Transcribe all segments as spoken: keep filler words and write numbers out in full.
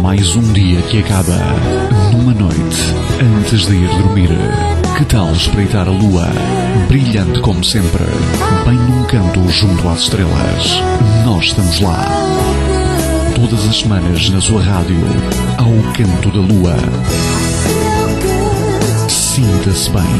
mais um dia que acaba numa noite antes de ir dormir. Que tal espreitar a lua, brilhante como sempre, bem num canto junto às estrelas? Nós estamos lá. Todas as semanas na sua rádio, ao canto da lua. Sinta-se bem.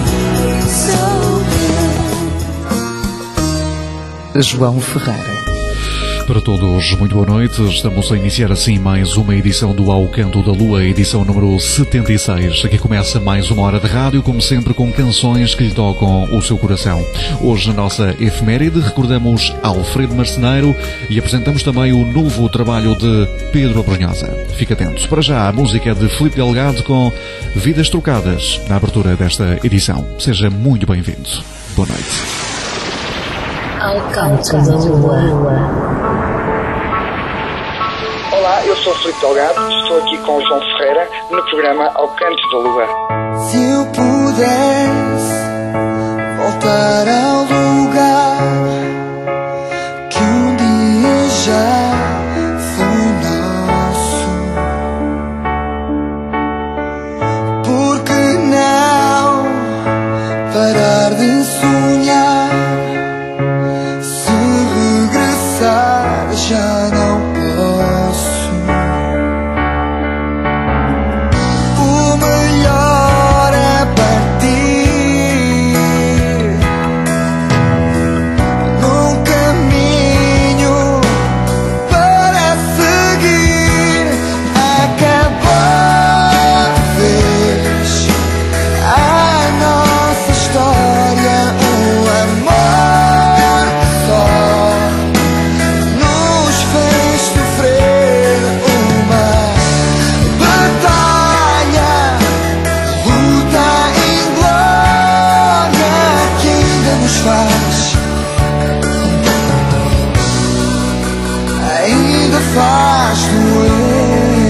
João Ferreira. Para todos, muito boa noite. Estamos a iniciar assim mais uma edição do Ao Canto da Lua, edição número setenta e seis. Aqui começa mais uma hora de rádio, como sempre com canções que lhe tocam o seu coração. Hoje, na nossa efeméride, recordamos Alfredo Marceneiro e apresentamos também o novo trabalho de Pedro Abrunhosa. Fique atento. Para já, a música é de Filipe Delgado com Vidas Trocadas, na abertura desta edição. Seja muito bem-vindo. Boa noite. Ao Canto da Lua. Olá, eu sou o Filipe Delgado, estou aqui com o João Ferreira no programa Ao Canto da Lua. Se eu pudesse voltar ao lugar que um dia já foi nosso, por que não parar de sonhar? Se regressar já não posso. O melhor é partir num caminho para seguir. Acabou de vez a nossa história, um amor só nos fez sofrer uma batalha, luta inglória que ainda nos faz, ainda faz doer.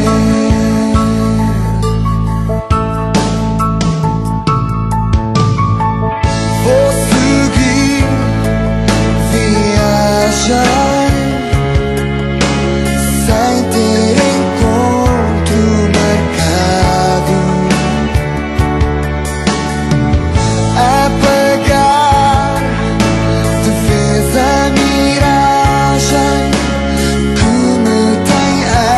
Vou seguir, viajar sem ter encontro marcado, apagar de vez a miragem que me tem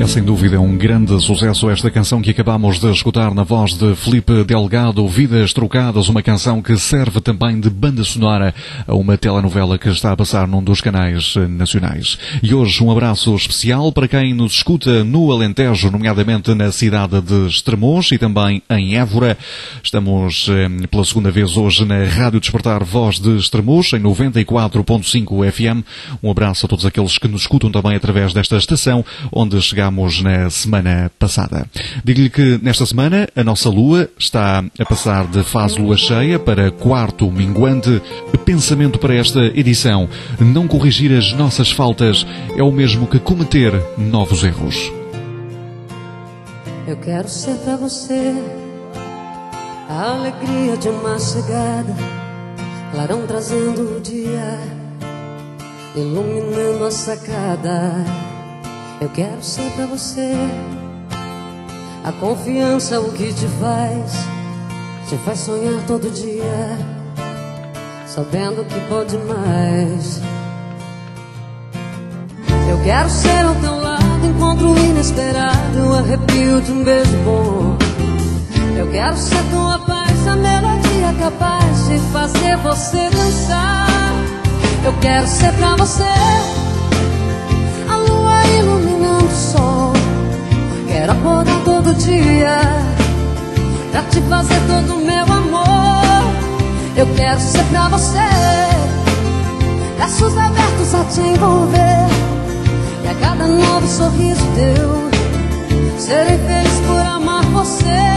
É sem dúvida um grande sucesso esta canção que acabamos de escutar na voz de Felipe Delgado, Vidas Trocadas, uma canção que serve também de banda sonora a uma telenovela que está a passar num dos canais nacionais. E hoje um abraço especial para quem nos escuta no Alentejo, nomeadamente na cidade de Estremoz e também em Évora. Estamos eh, pela segunda vez hoje na Rádio Despertar Voz de Estremoz, em noventa e quatro ponto cinco F M. Um abraço a todos aqueles que nos escutam também através desta estação, onde chegamos na semana passada. Digo-lhe que nesta semana a nossa lua está a passar de fase lua cheia para quarto minguante. Pensamento para esta edição: não corrigir as nossas faltas é o mesmo que cometer novos erros. Eu quero ser pra você a alegria de uma chegada, clarão trazendo o dia, iluminando a sacada. Eu quero ser pra você a confiança, o que te faz, te faz sonhar todo dia, sabendo que pode mais. Eu quero ser ao teu lado, encontro inesperado, arrepio de um beijo bom. Eu quero ser tua paz, a melodia capaz de fazer você dançar. Eu quero ser pra você a lua iluminando o sol. Quero acordar todo dia pra te fazer todo o meu amor. Eu quero ser pra você braços abertos a te envolver, e a cada novo sorriso teu serei feliz por amar você.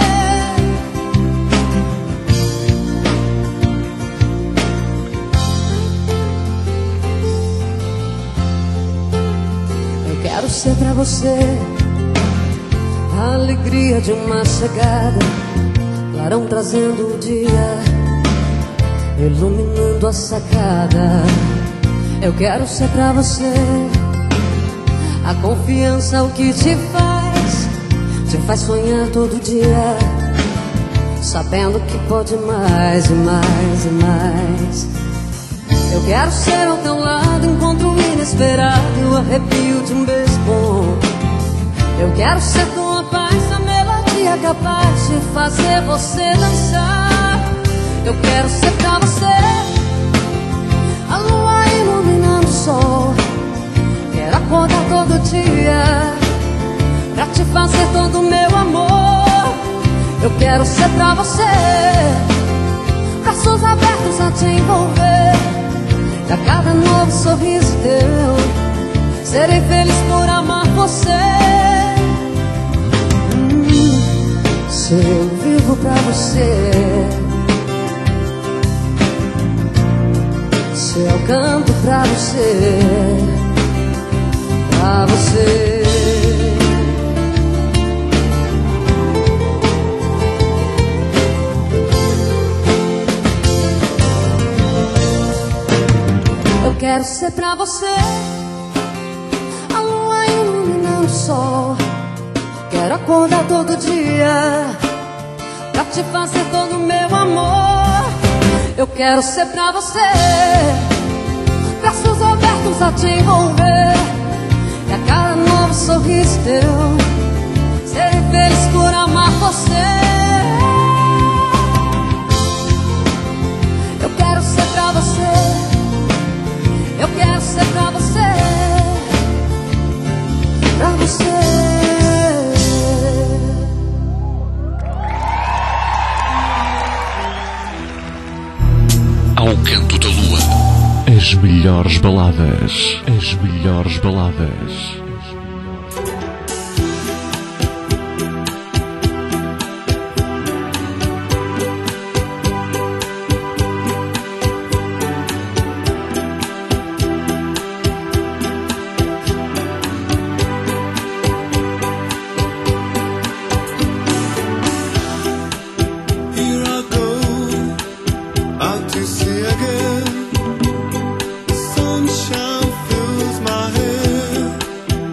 Eu quero ser pra você a alegria de uma chegada, clarão trazendo o dia, iluminando a sacada. Eu quero ser pra você a confiança, o que te faz, te faz sonhar todo dia, sabendo que pode mais e mais e mais. Eu quero ser ao teu lado, encontro inesperado, arrepio de um beijo bom. Eu quero ser tua paz, a melodia capaz de fazer você dançar. Eu quero ser pra você a lua iluminando o sol. Quero acordar todo dia pra te fazer todo o meu amor. Eu quero ser pra você braços abertos a te envolver, e a cada novo sorriso teu serei feliz por amar você. hum, Se eu vivo pra você, se eu canto pra você, pra você. Eu quero ser pra você a lua iluminando o sol. Quero acordar todo dia pra te fazer todo o meu amor. Eu quero ser pra você braços abertos a te envolver, e a cada novo sorriso teu serei feliz por amar você. Eu quero ser pra você, eu quero ser pra você, pra você. Ao canto da lua, as melhores baladas, as melhores baladas. Sunshine fills my head.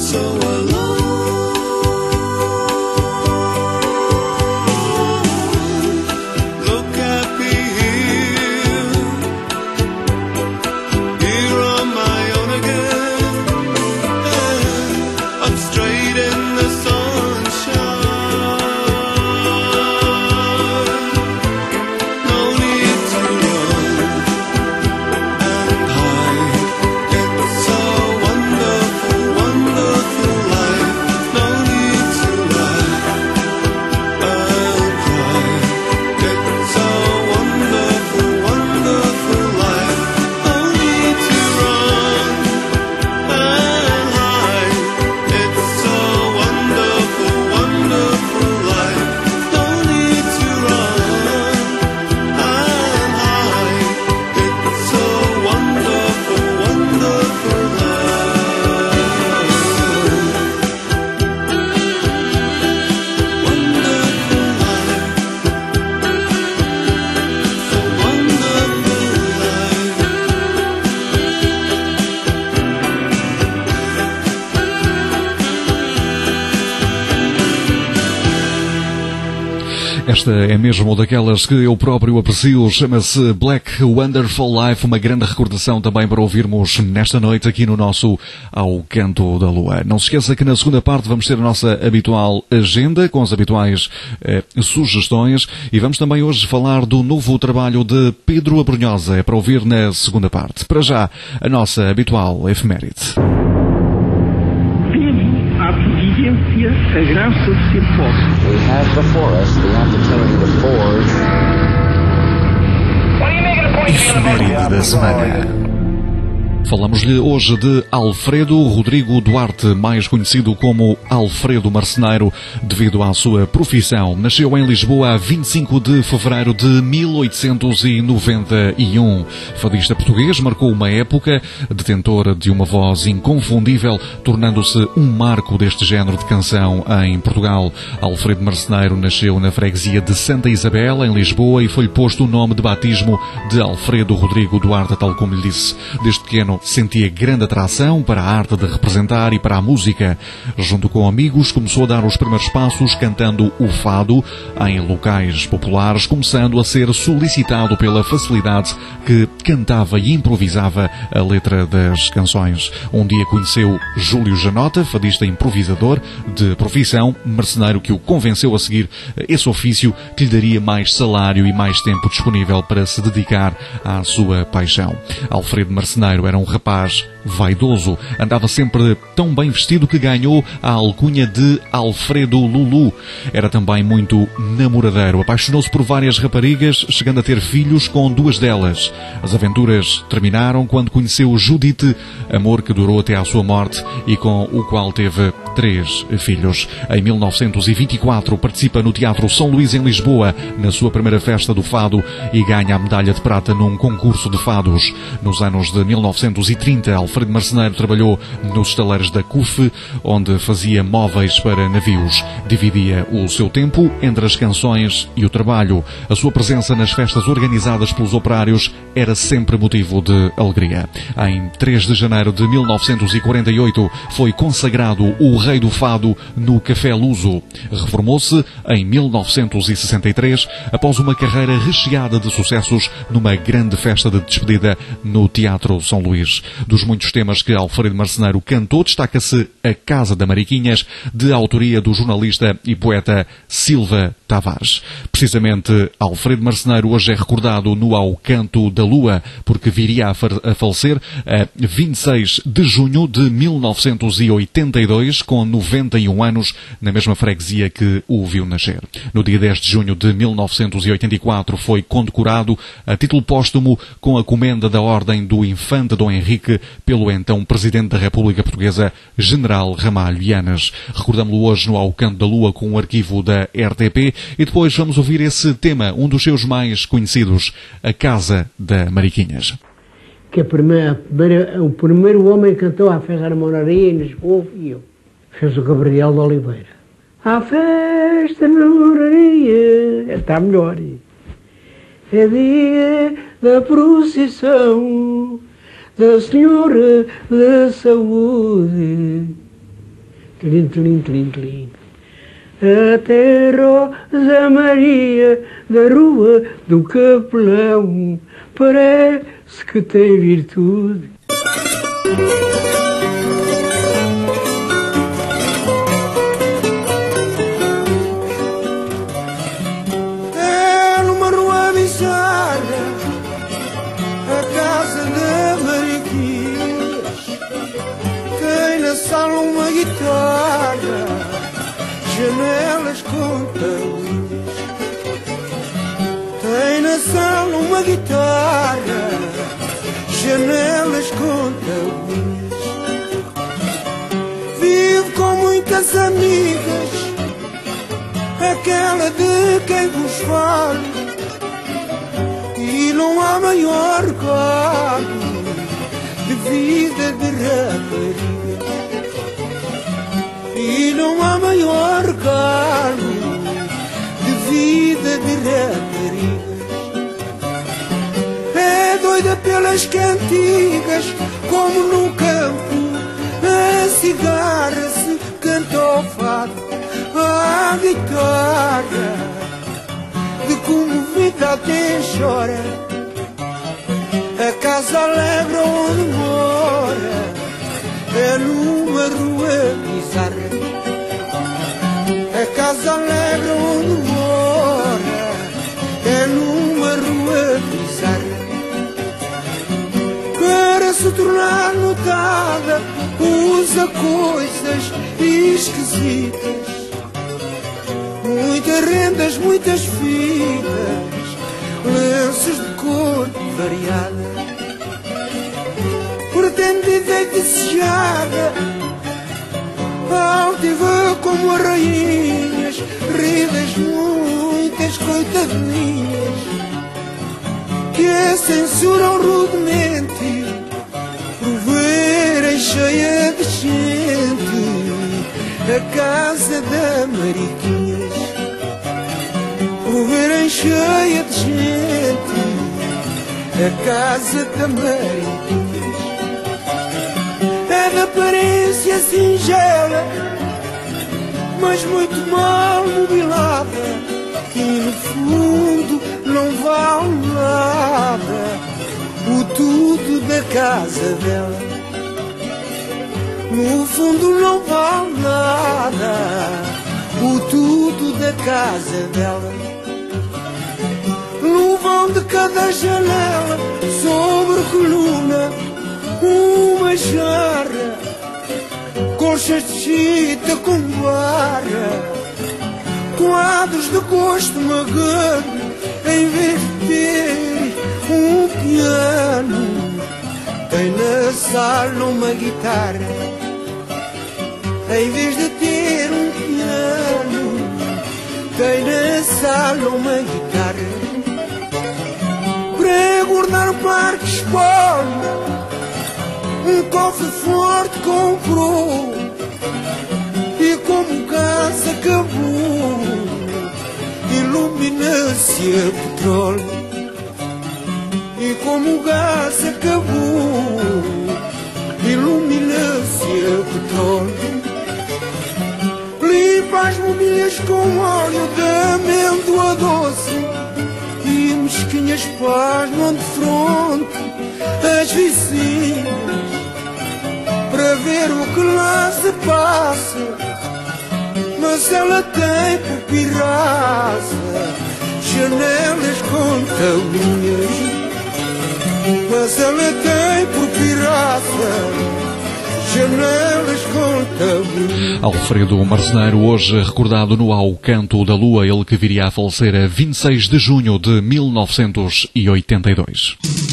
Esta é mesmo daquelas que eu próprio aprecio, chama-se Black Wonderful Life, uma grande recordação também para ouvirmos nesta noite aqui no nosso Ao Canto da Lua. Não se esqueça que na segunda parte vamos ter a nossa habitual agenda, com as habituais eh, sugestões, e vamos também hoje falar do novo trabalho de Pedro Abrunhosa, é para ouvir na segunda parte. Para já, a nossa habitual efeméride. À providência, a graça de ser pobre. We have before us the opportunity to forge. Efeméride da semana. Falamos-lhe hoje de Alfredo Rodrigo Duarte, mais conhecido como Alfredo Marceneiro, devido à sua profissão. Nasceu em Lisboa a vinte e cinco de fevereiro de mil oitocentos e noventa e um. Fadista português, marcou uma época, detentor de uma voz inconfundível, tornando-se um marco deste género de canção em Portugal. Alfredo Marceneiro nasceu na freguesia de Santa Isabel, em Lisboa, e foi-lhe posto o nome de batismo de Alfredo Rodrigo Duarte, tal como lhe disse. Desde pequeno sentia grande atração para a arte de representar e para a música. Junto com amigos, começou a dar os primeiros passos cantando o fado em locais populares, começando a ser solicitado pela facilidade que cantava e improvisava a letra das canções. Um dia conheceu Júlio Janota, fadista improvisador de profissão, marceneiro, que o convenceu a seguir esse ofício que lhe daria mais salário e mais tempo disponível para se dedicar à sua paixão. Alfredo Marceneiro era um rapaz vaidoso, andava sempre tão bem vestido que ganhou a alcunha de Alfredo Lulu. Era também muito namoradeiro, apaixonou-se por várias raparigas, chegando a ter filhos com duas delas. As aventuras terminaram quando conheceu Judite, amor que durou até à sua morte e com o qual teve três filhos. Em mil novecentos e vinte e quatro participa no Teatro São Luís em Lisboa, na sua primeira festa do fado, e ganha a medalha de prata num concurso de fados. Nos anos de mil novecentos e trinta, Alfredo Marceneiro trabalhou nos estaleiros da C U F, onde fazia móveis para navios. Dividia o seu tempo entre as canções e o trabalho. A sua presença nas festas organizadas pelos operários era sempre motivo de alegria. Em três de janeiro de mil novecentos e quarenta e oito foi consagrado o Rei do Fado no Café Luso. Reformou-se em mil novecentos e sessenta e três, após uma carreira recheada de sucessos numa grande festa de despedida no Teatro São Luís. Dos muitos temas que Alfredo Marceneiro cantou, destaca-se A Casa da Mariquinhas, de autoria do jornalista e poeta Silva Tavares. Precisamente, Alfredo Marceneiro hoje é recordado no Ao Canto da Lua, porque viria a, a falecer a vinte e seis de junho de mil novecentos e oitenta e dois, com noventa e um anos, na mesma freguesia que o viu nascer. No dia dez de junho de mil novecentos e oitenta e quatro foi condecorado a título póstumo com a comenda da Ordem do Infante Dom Henrique pelo então Presidente da República Portuguesa, General Ramalho Yanes. Recordamos-lo hoje no Ao Canto da Lua com o arquivo da R T P, e depois vamos ouvir esse tema, um dos seus mais conhecidos, A Casa da Mariquinhas. Que a primeira, a primeira, o primeiro homem que cantou à festa da moraria em Lisboa fui eu. Fez o Gabriel de Oliveira. À festa na moraria, está melhor. É dia da procissão da Senhora da Saúde. Tlim, tlim, tlim, tlim. Até Rosa Maria da Rua do Capelão parece que tem virtude. É numa rua bizarra a casa da Mariquinhas. Tem na sala uma guitarra, janelas com tabuinhas. Tem na sala uma guitarra, janelas com tabuinhas. Vive com muitas amigas, aquela de quem vos falo, e não há maior gado de vida de rapariga. E não há maior galo de vida de rapariga. É doida pelas cantigas, como no campo a cigarra se canta ao fado, a guitarra de comovida até chora. A casa alegre onde mora é numa rua bizarra. A casa alegre onde mora é numa rua bizarra. Para se tornar notada usa coisas esquisitas, muitas rendas, muitas fitas, lenços de cor variada. Pretende viver desejada, altiva como as rainhas, ridas muitas coitadinhas, que a censuram rudemente por verem cheia de gente a casa da Mariquinhas. Por verem cheia de gente a casa da Mariquinhas. É de aparência singela, mas muito mal mobilada, que no fundo não vale nada o tudo da casa dela. No fundo não vale nada o tudo da casa dela. No vão de cada janela, sobre coluna, uma jarra, conchas de chita com barra, quadros de gosto magano, em vez de ter um piano, tem na sala uma guitarra. Em vez de ter um piano, tem na sala uma guitarra. Para guardar o parque espólio, um cofre forte comprou, e como o gás acabou, ilumina-se a petróleo. E como o gás acabou, ilumina-se a petróleo. Limpa as mobílias com óleo de amêndoa doce, e mesquinhas pasmam de fronte as vizinhas, para ver o que lá se passa. Mas ela tem por pirraça janelas com tabuinhas. Mas ela tem por pirraça janelas com tabuinhas. Alfredo Marceneiro, hoje recordado no Ao Canto da Lua, ele que viria a falecer a vinte e seis de junho de mil novecentos e oitenta e dois.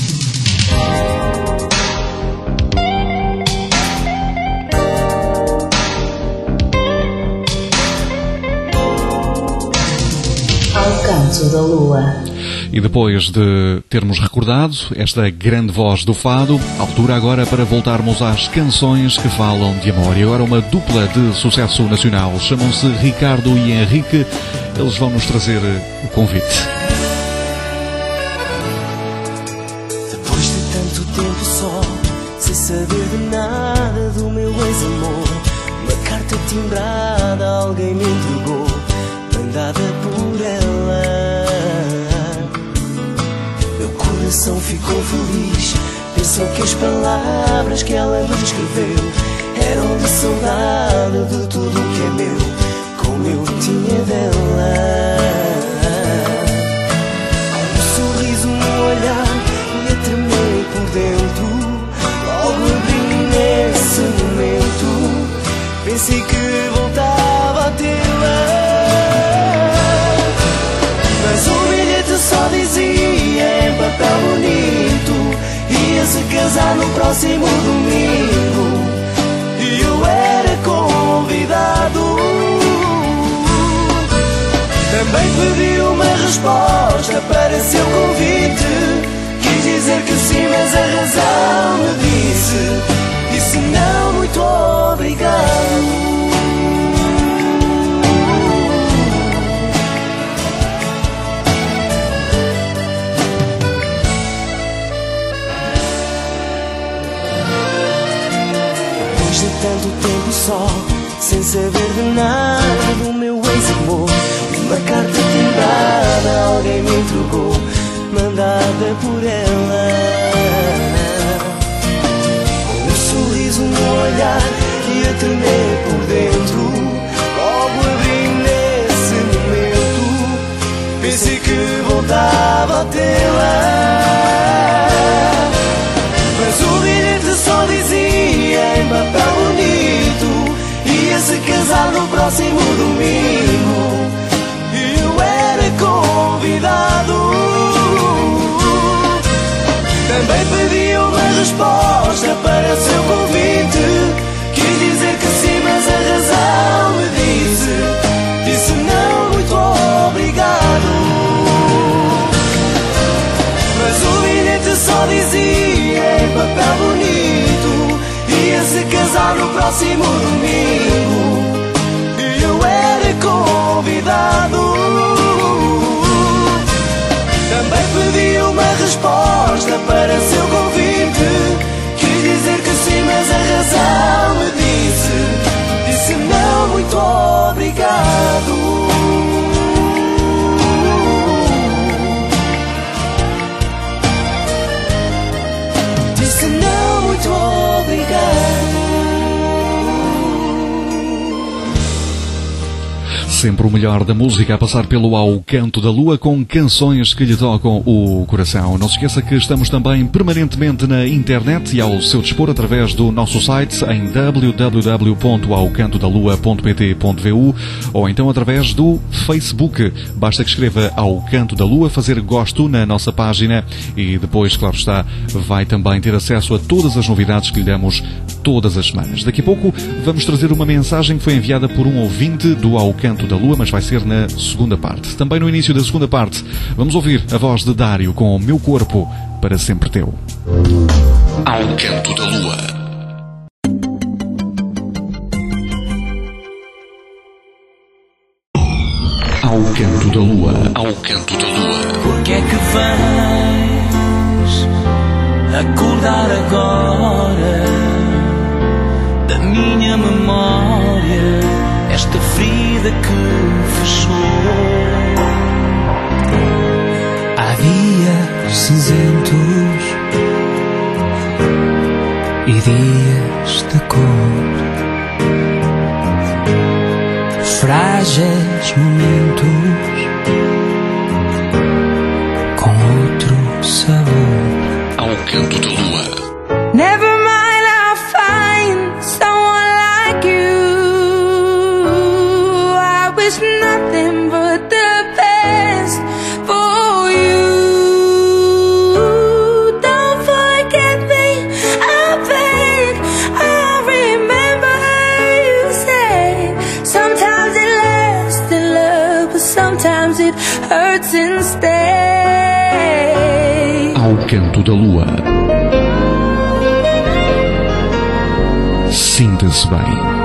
Ao Canto da Lua. E depois de termos recordado esta grande voz do fado, altura agora para voltarmos às canções que falam de amor. E agora uma dupla de sucesso nacional, chamam-se Ricardo e Henrique, eles vão nos trazer o convite. Depois de tanto tempo só, sem saber de nada do meu ex-amor, uma carta te timbrada alguém me entregou, mandada por ela. Meu coração ficou feliz, pensou que as palavras que ela me escreveu eram de saudade de tudo que é meu, como eu tinha dela. Um sorriso, um olhar e a tremer por dentro. Logo abri nesse momento, pensei que voltava a tê-la. Mas o bilhete só dizia em papel bonito, ia-se casar no próximo domingo. E eu era convidado. Também pedi uma resposta para seu convite. Quis dizer que sim, mas a razão me disse, disse não, muito obrigado. Depois de tanto tempo só, sem saber de nada do meu ex-amor, uma carta timbrada alguém me entregou, mandada por ela. Com um sorriso, um olhar e a tremer por dentro. Logo abri nesse momento, pensei que voltava a tê-la. Mas o bilhete só dizia em papel bonito, ia-se casar no próximo domingo. E eu era convidado. Também pedi uma resposta para seu convite. Quis dizer que sim, mas a razão me disse, disse não, muito obrigado. Mas o bilhete só dizia em papel bonito, ia-se casar no próximo domingo. E eu era convidado. Também pedi uma resposta para seu convite. Quis dizer que sim, mas a razão me disse, disse não, muito obrigado. Disse não, muito obrigado. Sempre o melhor da música a passar pelo Ao Canto da Lua, com canções que lhe tocam o coração. Não se esqueça que estamos também permanentemente na internet e ao seu dispor através do nosso site em w w w ponto ao canto da lua ponto p t ponto v u ou então através do Facebook. Basta que escreva Ao Canto da Lua, fazer gosto na nossa página e depois, claro está, vai também ter acesso a todas as novidades que lhe damos todas as semanas. Daqui a pouco vamos trazer uma mensagem que foi enviada por um ouvinte do Ao Canto da Lua, mas vai ser na segunda parte. Também no início da segunda parte vamos ouvir a voz de Dário com Meu Corpo para Sempre Teu. Ao Canto da Lua. Ao Canto da Lua. Ao Canto da Lua. Porque é que vens acordar agora da minha memória esta ferida que fechou? Há dias cinzentos e dias de cor, frágeis momentos com outro sabor. Ao Canto da Lua. Never mind, I'll find someone like you. I wish nothing but the best for you. Don't forget me, I beg. I remember you say sometimes it lasts in love, but sometimes it hurts instead. Ao Canto da Lua. Sinta-se bem.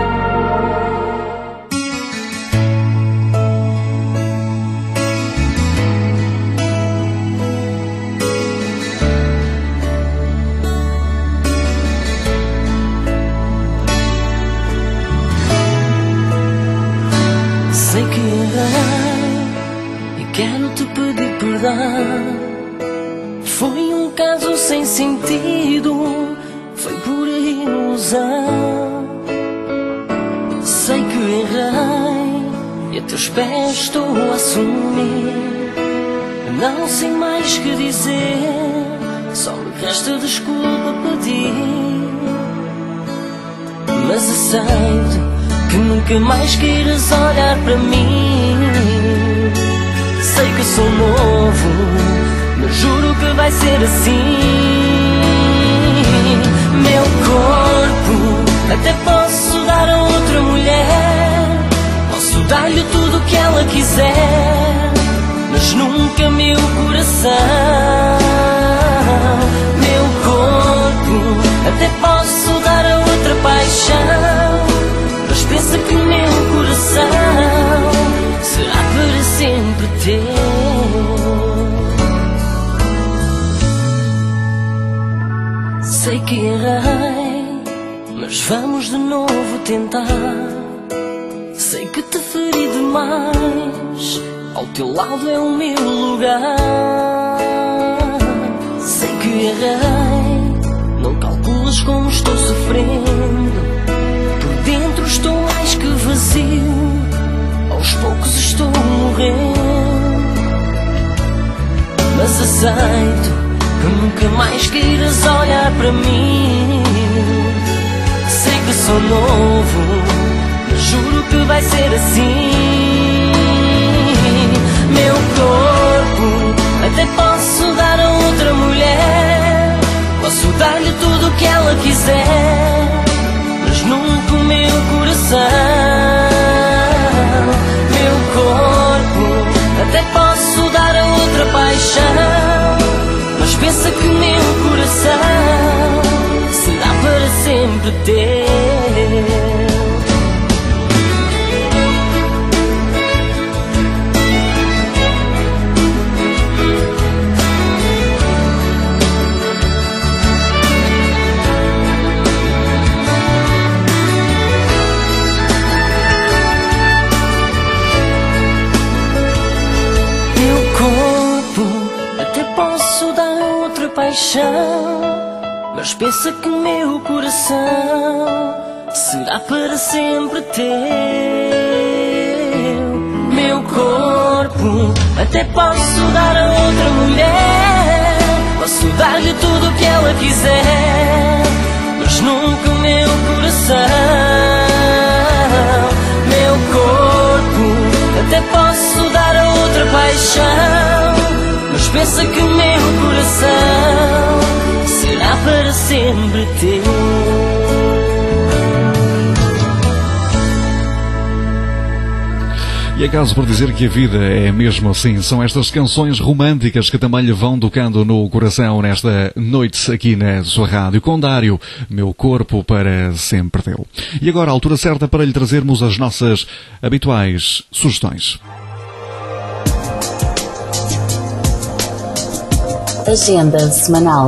verdade. Foi um caso sem sentido, foi por ilusão. Sei que errei e a teus pés estou a assumir. Não sei mais que dizer, só me resta desculpa pedir. Mas aceito que nunca mais queiras olhar para mim. Sei que sou novo, mas juro que vai ser assim. Meu corpo até posso dar a outra mulher, posso dar-lhe tudo o que ela quiser, mas nunca meu coração. Meu corpo até posso dar a outra paixão, mas pensa que meu coração será para sempre teu. Sei que errei, mas vamos de novo tentar. Sei que te feri demais, ao teu lado é o meu lugar. Sei que errei, não calculas como estou sofrendo. Por dentro estou mais que vazio, aos poucos estou morrendo. Mas aceito que nunca mais queiras olhar para mim. Sei que sou novo, mas juro que vai ser assim. Meu corpo até posso dar a outra mulher, posso dar-lhe tudo o que ela quiser, mas nunca o meu coração. Meu corpo até posso dar a outra paixão, mas pensa que meu coração será para sempre teu. Paixão, mas pensa que meu coração será para sempre teu. Meu corpo até posso dar a outra mulher, posso dar-lhe tudo o que ela quiser, mas nunca o meu coração. Meu corpo até posso dar a outra paixão, mas pensa que o meu coração será para sempre teu. E acaso por dizer que a vida é mesmo assim, são estas canções românticas que também lhe vão tocando no coração nesta noite aqui na sua rádio. Com Dário, meu corpo para sempre teu. E agora a altura certa para lhe trazermos as nossas habituais sugestões. Agenda semanal.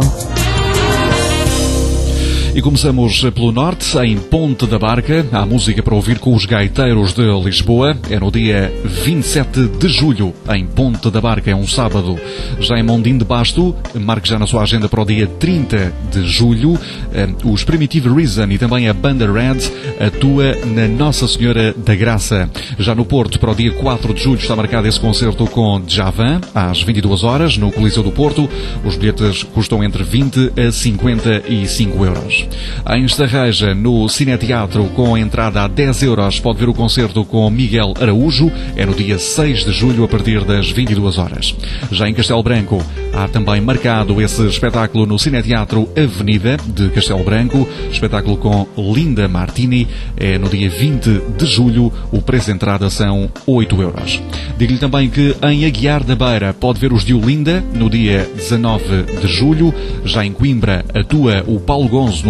E começamos pelo norte, em Ponte da Barca. Há música para ouvir com os Gaiteiros de Lisboa. É no dia vinte e sete de julho, em Ponte da Barca. É um sábado. Já em Mondim de Basto, marque já na sua agenda para o dia trinta de julho. Os Primitive Reason e também a Banda Red atua na Nossa Senhora da Graça. Já no Porto, para o dia quatro de julho, está marcado esse concerto com Djavan, às vinte e duas horas, no Coliseu do Porto. Os bilhetes custam entre vinte a cinquenta e cinco euros. Em Estarreja, no Cineteatro, com a entrada a dez euros, pode ver o concerto com Miguel Araújo. É no dia seis de julho, a partir das vinte e duas horas. Já em Castelo Branco, há também marcado esse espetáculo no Cineteatro Avenida de Castelo Branco. Espetáculo com Linda Martini. É no dia vinte de julho. O preço de entrada são oito euros. Digo-lhe também que em Aguiar da Beira pode ver os de Olinda no dia dezanove de julho. Já em Coimbra atua o Paulo Gonzo no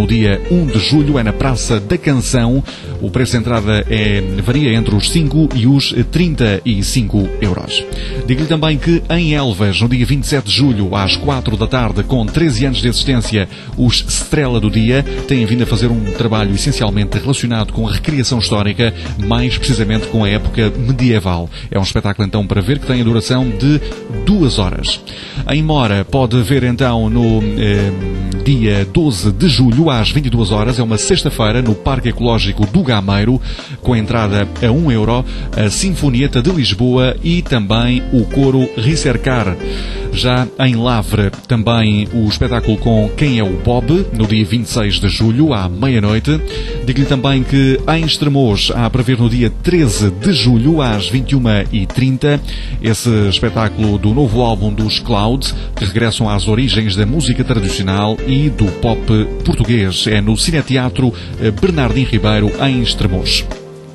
no dia um de julho, é na Praça da Canção. O preço de entrada é, varia entre os cinco e os trinta e cinco euros. Digo-lhe também que em Elvas, no dia vinte e sete de julho, às quatro da tarde, com treze anos de existência, os Estrela do Dia têm vindo a fazer um trabalho essencialmente relacionado com a recriação histórica, mais precisamente com a época medieval. É um espetáculo então para ver que tem a duração de duas horas. Em Mora pode ver então no eh, dia doze de julho, às vinte e duas horas, é uma sexta-feira, no Parque Ecológico do Gameiro, com a entrada a um euro, a Sinfonieta de Lisboa e também o coro Ricercar. Já em Lavre, também o espetáculo com Quem é o Bob, no dia vinte e seis de julho, à meia-noite. Digo-lhe também que em Estremoz há para ver no dia treze de julho, às vinte e uma e trinta, esse espetáculo do novo álbum dos Clouds, que regressam às origens da música tradicional e do pop português. É no Cineteatro Bernardim Ribeiro, em Estremoz.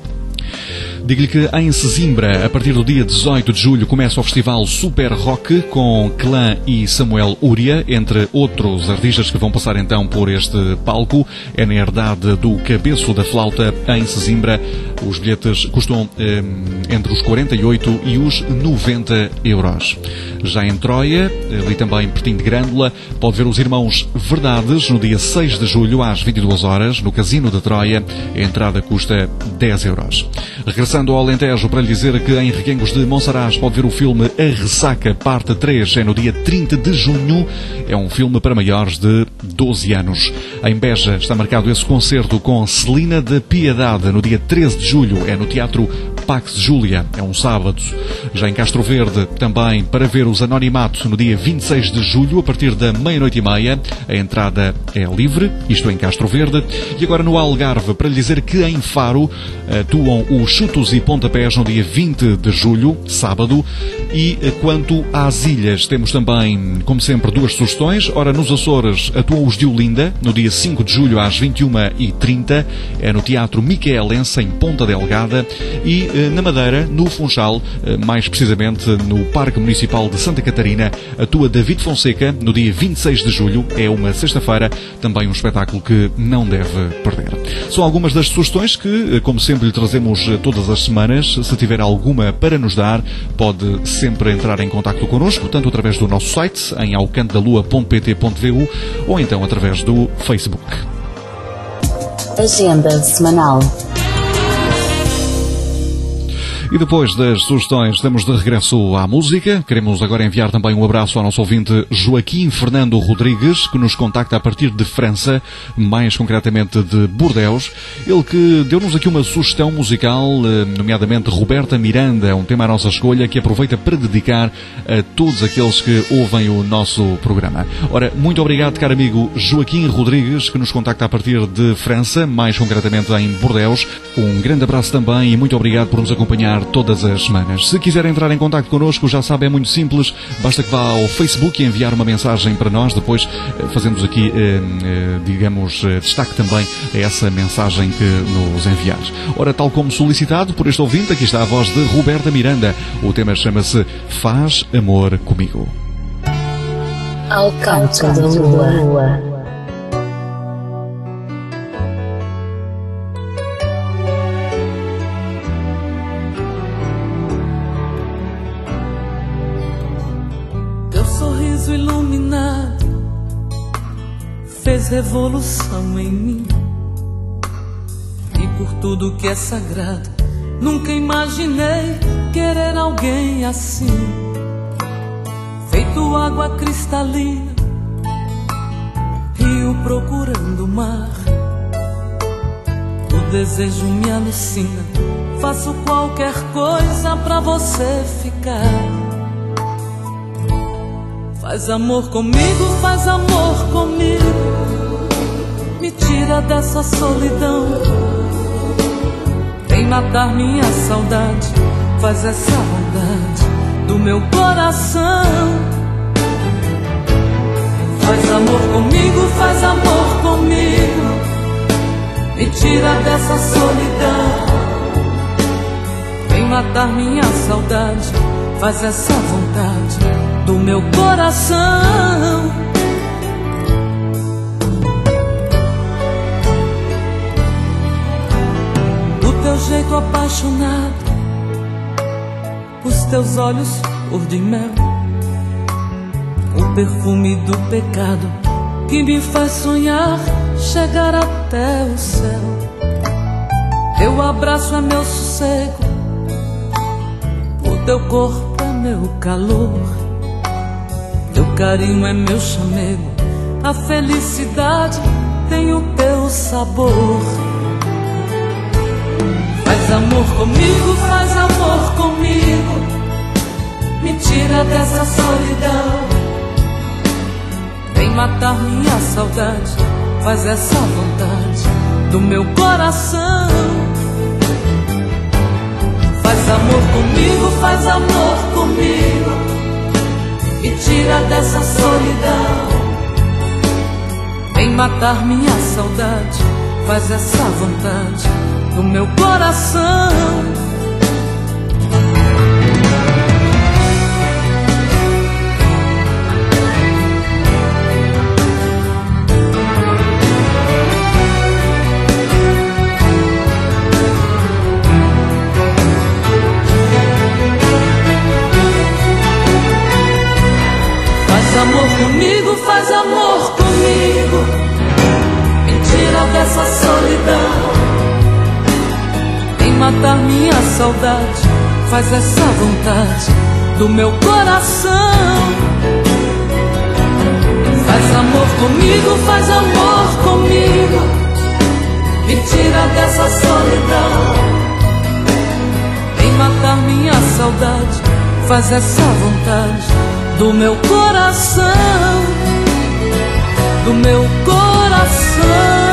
Digo-lhe que em Sesimbra, a partir do dia dezoito de julho, começa o Festival Super Rock com Clã e Samuel Uria, entre outros artistas que vão passar então por este palco. É na herdade do Cabeço da Flauta, em Sesimbra. Os bilhetes custam eh, entre os quarenta e oito e os noventa euros. Já em Troia, ali também pertinho de Grândola, pode ver os Irmãos Verdades no dia seis de julho, às vinte e duas horas, no Casino de Troia. A entrada custa dez euros. Regressando ao Alentejo, para lhe dizer que em Reguengos de Monsaraz pode ver o filme A Ressaca, parte três, é no dia trinta de junho. É um filme para maiores de doze anos. Em Beja está marcado esse concerto com Celina da Piedade, no dia treze de julho, é no Teatro Pax Júlia, é um sábado. Já em Castro Verde, também para ver os Anonimatos, no dia vinte e seis de julho, a partir da meia-noite e meia. A entrada é livre, isto em Castro Verde. E agora no Algarve, para lhe dizer que em Faro atuam os Chutos e Pontapés no dia vinte de julho, sábado. E quanto às ilhas, temos também, como sempre, duas sugestões. Ora, nos Açores atuam os de Olinda, no dia cinco de julho, às vinte e uma e trinta. É no Teatro Micaelense, em Ponta Delgada. E na Madeira, no Funchal, mais precisamente no Parque Municipal de Santa Catarina, atua David Fonseca, no dia vinte e seis de julho. É uma sexta-feira, também um espetáculo que não deve perder. São algumas das sugestões que, como sempre, lhe trazemos todas as semanas. Se tiver alguma para nos dar, pode sempre entrar em contacto connosco, tanto através do nosso site, em alcantodalua ponto pt ponto vu, ou então através do Facebook. Agenda semanal. E depois das sugestões, estamos de regresso à música. Queremos agora enviar também um abraço ao nosso ouvinte Joaquim Fernando Rodrigues, que nos contacta a partir de França, mais concretamente de Bordeaux. Ele que deu-nos aqui uma sugestão musical, nomeadamente Roberta Miranda, um tema à nossa escolha, que aproveita para dedicar a todos aqueles que ouvem o nosso programa. Ora, muito obrigado, caro amigo Joaquim Rodrigues, que nos contacta a partir de França, mais concretamente em Bordeaux. Um grande abraço também e muito obrigado por nos acompanhar todas as semanas. Se quiser entrar em contacto connosco, já sabe, é muito simples. Basta que vá ao Facebook e enviar uma mensagem para nós. Depois fazemos aqui, eh, eh, digamos, eh, destaque também a essa mensagem que nos enviar. Ora, tal como solicitado por este ouvinte, aqui está a voz de Roberta Miranda. O tema chama-se Faz Amor Comigo. Ao canto da lua. Iluminado fez revolução em mim, e por tudo que é sagrado nunca imaginei querer alguém assim. Feito água cristalina, rio procurando o mar, o desejo me alucina. Faço qualquer coisa pra você ficar. Faz amor comigo, faz amor comigo, me tira dessa solidão. Vem matar minha saudade, faz essa maldade do meu coração. Faz amor comigo, faz amor comigo, me tira dessa solidão. Vem matar minha saudade, faz essa vontade do meu coração. teu jeito apaixonado, os teus olhos cor de mel, o perfume do pecado que me faz sonhar chegar até o céu. Teu abraço é meu sossego, o teu corpo é meu calor, teu carinho é meu chamego, a felicidade tem o teu sabor. Faz amor comigo, faz amor comigo, me tira dessa solidão. Vem matar minha saudade, faz essa vontade do meu coração. Faz amor comigo, faz amor comigo, me tira dessa solidão. Vem matar minha saudade, faz essa vontade do meu coração. Faz amor comigo, faz amor comigo, me tira dessa solidão. Vem matar minha saudade, faz essa vontade do meu coração. Faz amor comigo, faz amor comigo, me tira dessa solidão. Vem matar minha saudade, faz essa vontade do meu coração, do meu coração.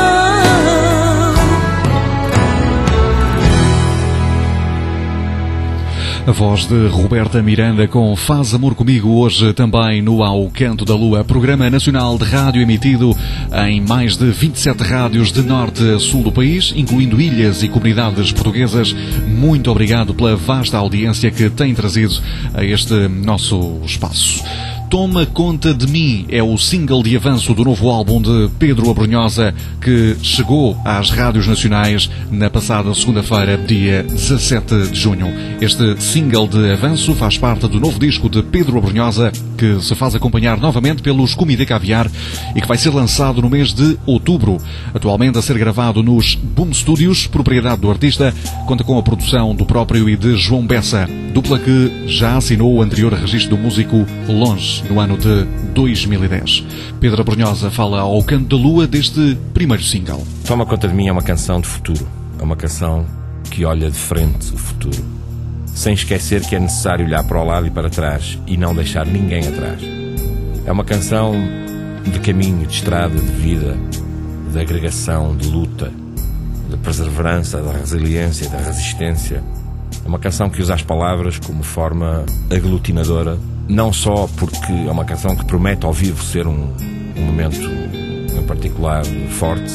A voz de Roberta Miranda com Faz Amor Comigo, hoje também no Ao Canto da Lua, programa nacional de rádio emitido em mais de vinte e sete rádios de norte a sul do país, incluindo ilhas e comunidades portuguesas. Muito obrigado pela vasta audiência que tem trazido a este nosso espaço. Toma Conta de Mim é o single de avanço do novo álbum de Pedro Abrunhosa, que chegou às rádios nacionais na passada segunda-feira, dia dezassete de junho. Este single de avanço faz parte do novo disco de Pedro Abrunhosa, que se faz acompanhar novamente pelos Comité Caviar e que vai ser lançado no mês de outubro. Atualmente a ser gravado nos Boom Studios, propriedade do artista, conta com a produção do próprio e de João Bessa, dupla que já assinou o anterior registro do músico Longe, no ano de dois mil e dez. Pedro Abrunhosa fala ao Canto da Lua deste primeiro single. Toma Conta de Mim é uma canção de futuro. É uma canção que olha de frente o futuro, sem esquecer que é necessário olhar para o lado e para trás e não deixar ninguém atrás. É uma canção de caminho, de estrada, de vida, de agregação, de luta, de perseverança, da resiliência, da resistência. É uma canção que usa as palavras como forma aglutinadora, não só porque é uma canção que promete ao vivo ser um, um momento em particular forte,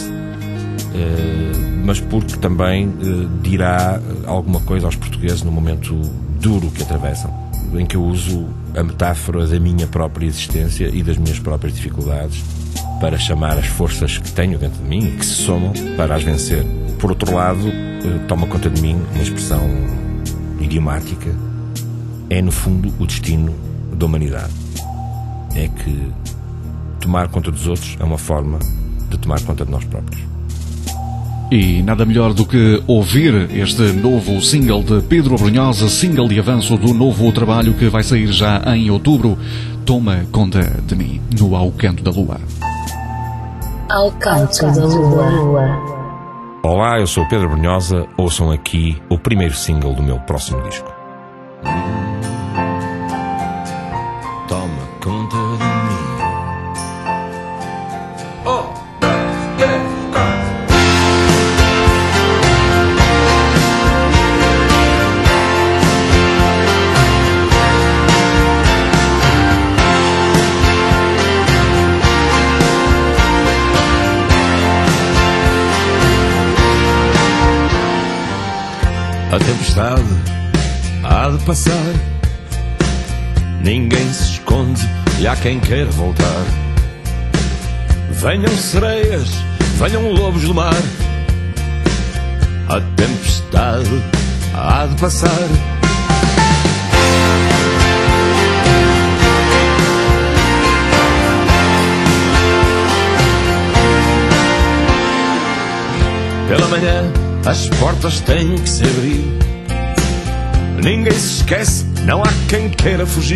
eh, mas porque também eh, dirá alguma coisa aos portugueses no momento duro que atravessam, em que eu uso a metáfora da minha própria existência e das minhas próprias dificuldades para chamar as forças que tenho dentro de mim e que se somam para as vencer. Por outro lado, eh, Toma Conta de Mim, uma expressão idiomática, é no fundo o destino da humanidade. É que tomar conta dos outros é uma forma de tomar conta de nós próprios. E nada melhor do que ouvir este novo single de Pedro Abrunhosa, single de avanço do novo trabalho que vai sair já em outubro. Toma Conta de Mim, no Ao Canto da Lua. Ao Canto da Lua. Olá, eu sou o Pedro Abrunhosa, ouçam aqui o primeiro single do meu próximo disco. Toma conta de mim. Oh, yeah, a tempestade há de passar. Ninguém se esconde e há quem queira voltar. Venham sereias, venham lobos do mar. a tempestade há de passar. Pela manhã as portas têm que se abrir. Ninguém se esquece, não há quem queira fugir.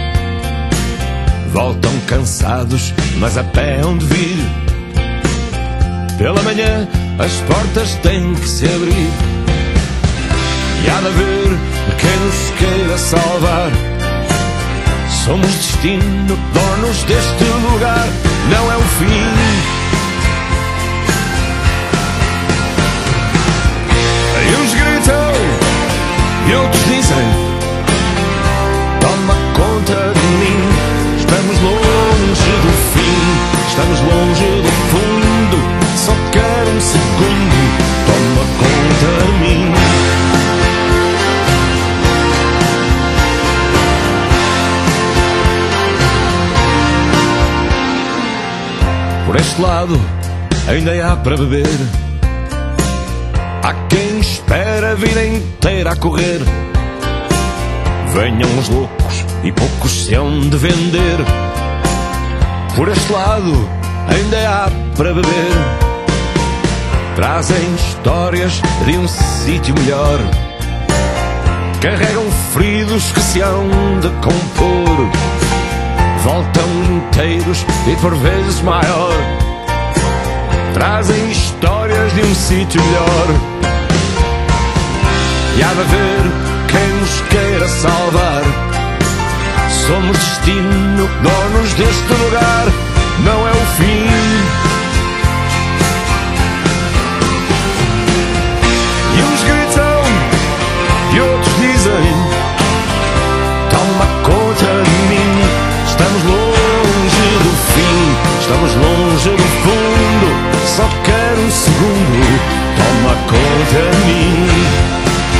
Voltam cansados, mas a pé hão de vir. Pela manhã as portas têm que se abrir. E há de haver quem nos queira salvar. Somos destino, donos deste lugar. Não é o fim. E uns gritam e outros dizem: toma conta de mim. Estamos longe do fim, estamos longe do fundo. Só quero um segundo, toma conta de mim. Por este lado ainda há para beber. Há quem espera a vida inteira a correr. Venham os loucos e poucos se hão de vender. Por este lado ainda há para beber. Trazem histórias de um sítio melhor. Carregam feridos que se hão de compor. Voltam inteiros e por vezes maior. Trazem histórias de um sítio melhor. E há de haver quem nos queira salvar. Somos destino, donos deste lugar. Não é o fim. E uns gritam e outros dizem: toma conta de mim. Estamos longe do fim, estamos longe do fundo. Só quero um segundo, toma conta de mim.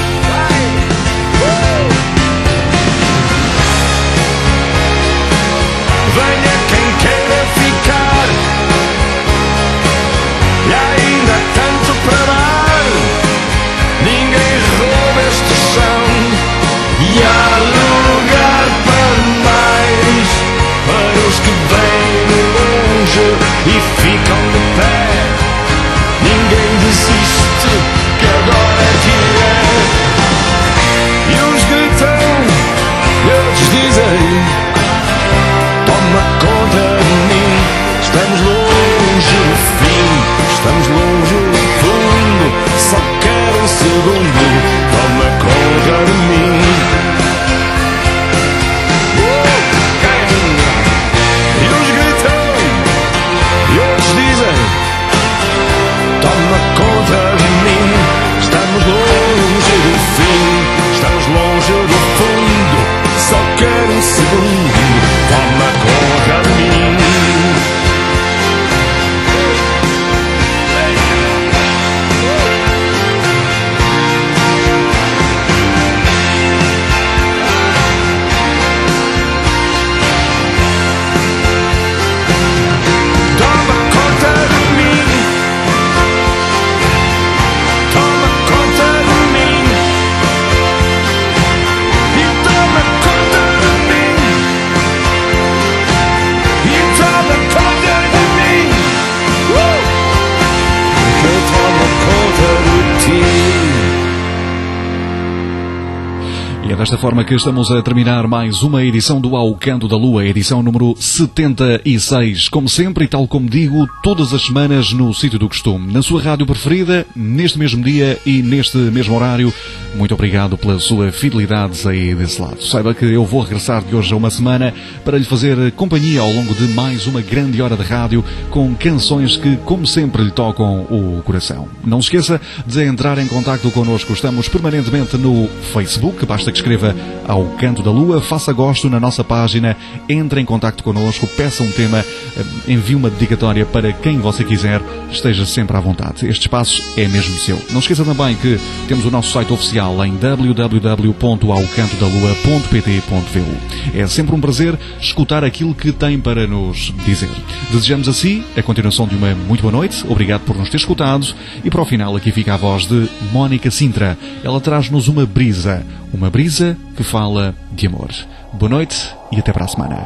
Venha quem queira ficar. E ainda tanto para dar. Ninguém rouba este chão. E há lugar para mais. Para os que vêm de longe e ficam de pé. Ninguém desiste, que agora é que é. E uns gritam e outros dizem: toma conta de mim. Estamos longe do fim, estamos longe do fundo. Só quero um segundo, toma conta de mim. E uns gritam e outros dizem: toma conta de mim. Estamos longe do fim, estamos longe do fundo. Só quero um segundo, toma conta de mim. Toma conta de mim. Toma conta de mim. E toma conta de mim. E toma conta de mim. Uh! Que eu tomo conta de ti. E é desta forma que estamos a terminar mais uma edição do Ao Canto da Lua, edição número setenta e seis. Como sempre, e tal como digo, todas as semanas no sítio do costume, na sua rádio preferida, neste mesmo dia e neste mesmo horário. Muito obrigado pela sua fidelidade aí desse lado. Saiba que eu vou regressar de hoje a uma semana para lhe fazer companhia ao longo de mais uma grande hora de rádio com canções que, como sempre, lhe tocam o coração. Não se esqueça de entrar em contacto connosco. Estamos permanentemente no Facebook, basta que escreva ao Canto da Lua, faça gosto na nossa página, entre em contacto connosco, peça um tema, envie uma dedicatória para quem você quiser, esteja sempre à vontade. Este espaço é mesmo seu. Não esqueça também que temos o nosso site oficial em w w w ponto ao canto da lua ponto p t ponto v u. É sempre um prazer escutar aquilo que tem para nos dizer. Desejamos a si a continuação de uma muito boa noite, obrigado por nos ter escutado, e para o final aqui fica a voz de Mónica Sintra. Ela traz-nos uma brisa, uma brisa que fala de amor. Boa noite e até para a semana.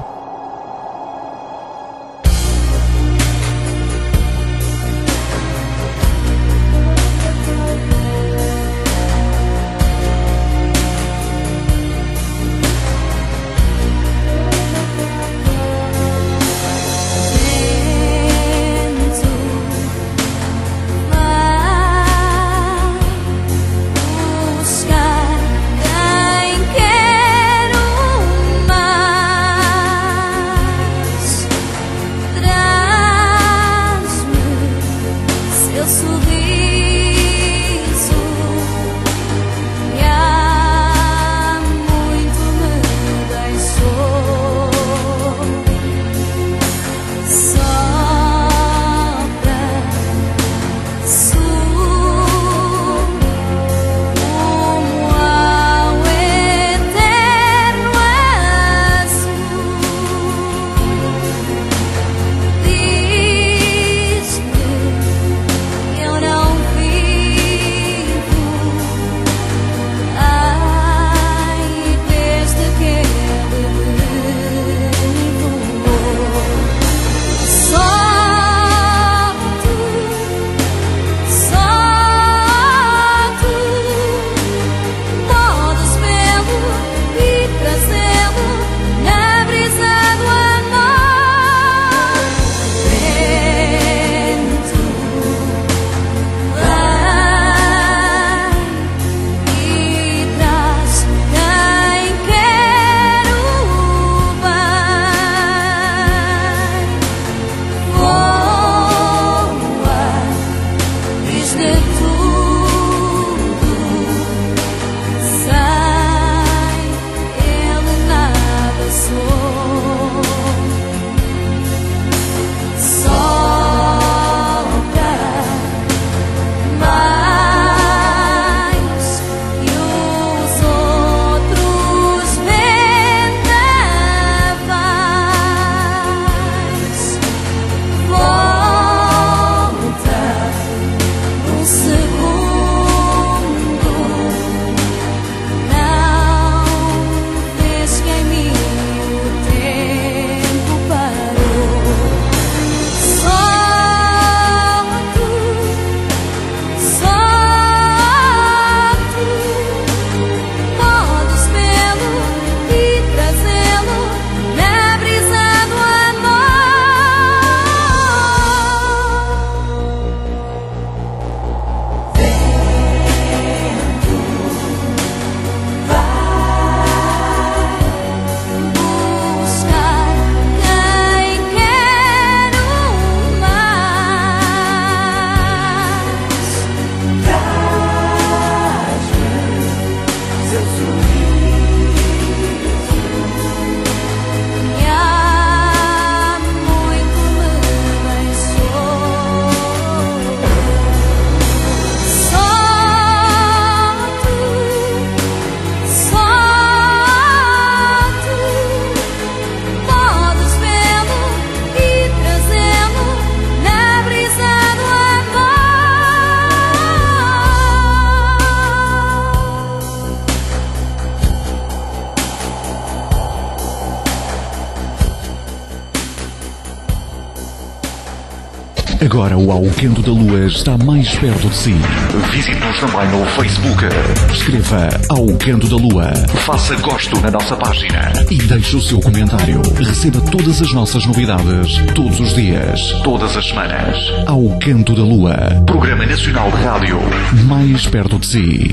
Agora o Ao Canto da Lua está mais perto de si. Visite-nos também no Facebook. Escreva Ao Canto da Lua. Faça gosto na nossa página. E deixe o seu comentário. Receba todas as nossas novidades. Todos os dias. Todas as semanas. Ao Canto da Lua. Programa Nacional de Rádio. Mais perto de si.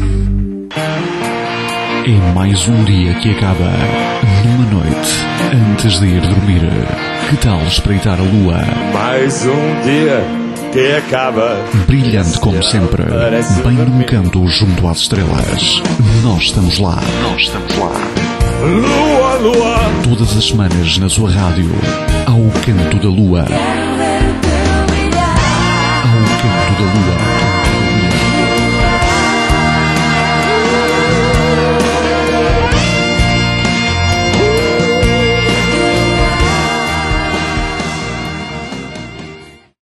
É mais um dia que acaba. Numa noite. Antes de ir dormir. Que tal espreitar a lua? Mais um dia que acaba. Brilhante como sempre, bem num canto junto às estrelas. Nós estamos lá. Nós estamos lá. Lua, lua. Todas as semanas na sua rádio, ao canto da lua. Ao canto da lua.